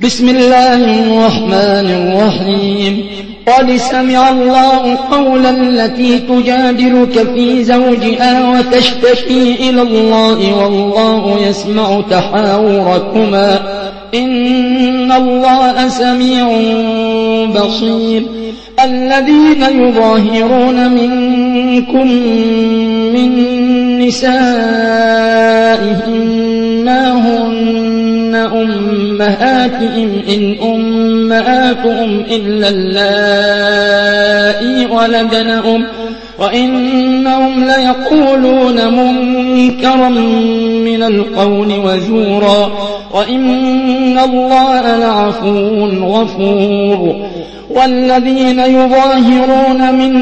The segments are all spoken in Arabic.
بسم الله الرحمن الرحيم قد سمع الله قولا التي تجادلك في زوجها وتشتكي إلى الله والله يسمع تحاوركما إن الله سميع بصير الذين يظاهرون منكم من نسائهم ما هن أمهاتهم إن أمهاتهم إلا اللائي ولدنهم وإنهم ليقولون منكرا من القول وزورا وإن الله لعفو غفور والذين يظاهرون من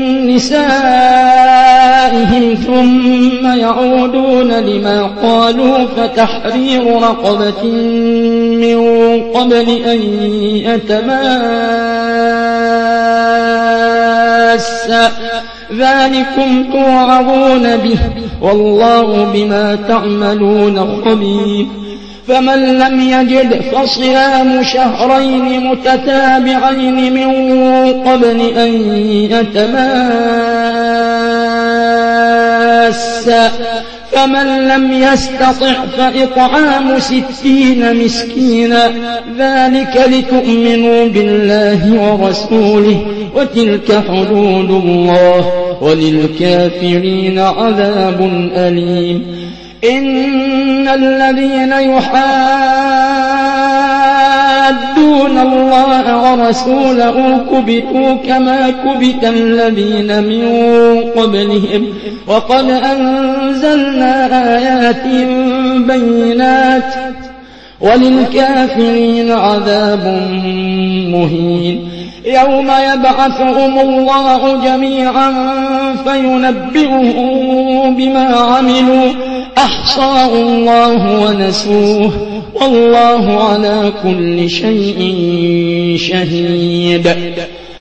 نسائهم ثم يعودون لما قالوا فتحرير رقبة من قبل أن يتماسا ذلكم توعظون به والله بما تعملون خبير فمن لم يجد فصيام شهرين متتابعين من قبل أن يتماسا فمن لم يستطع فإطعام 60 مسكينا ذلك لتؤمنوا بالله ورسوله وتلك حدود الله وللكافرين عذاب أليم إن الذين يحادون الله ورسوله كبتوا كما كبت الذين من قبلهم وقد أنزلنا آيات بينات وللكافرين عذاب مهين يوم يبعثهم الله جميعا فينبئهم بما عملوا أحصاه الله ونسوه والله على كل شيء شهيد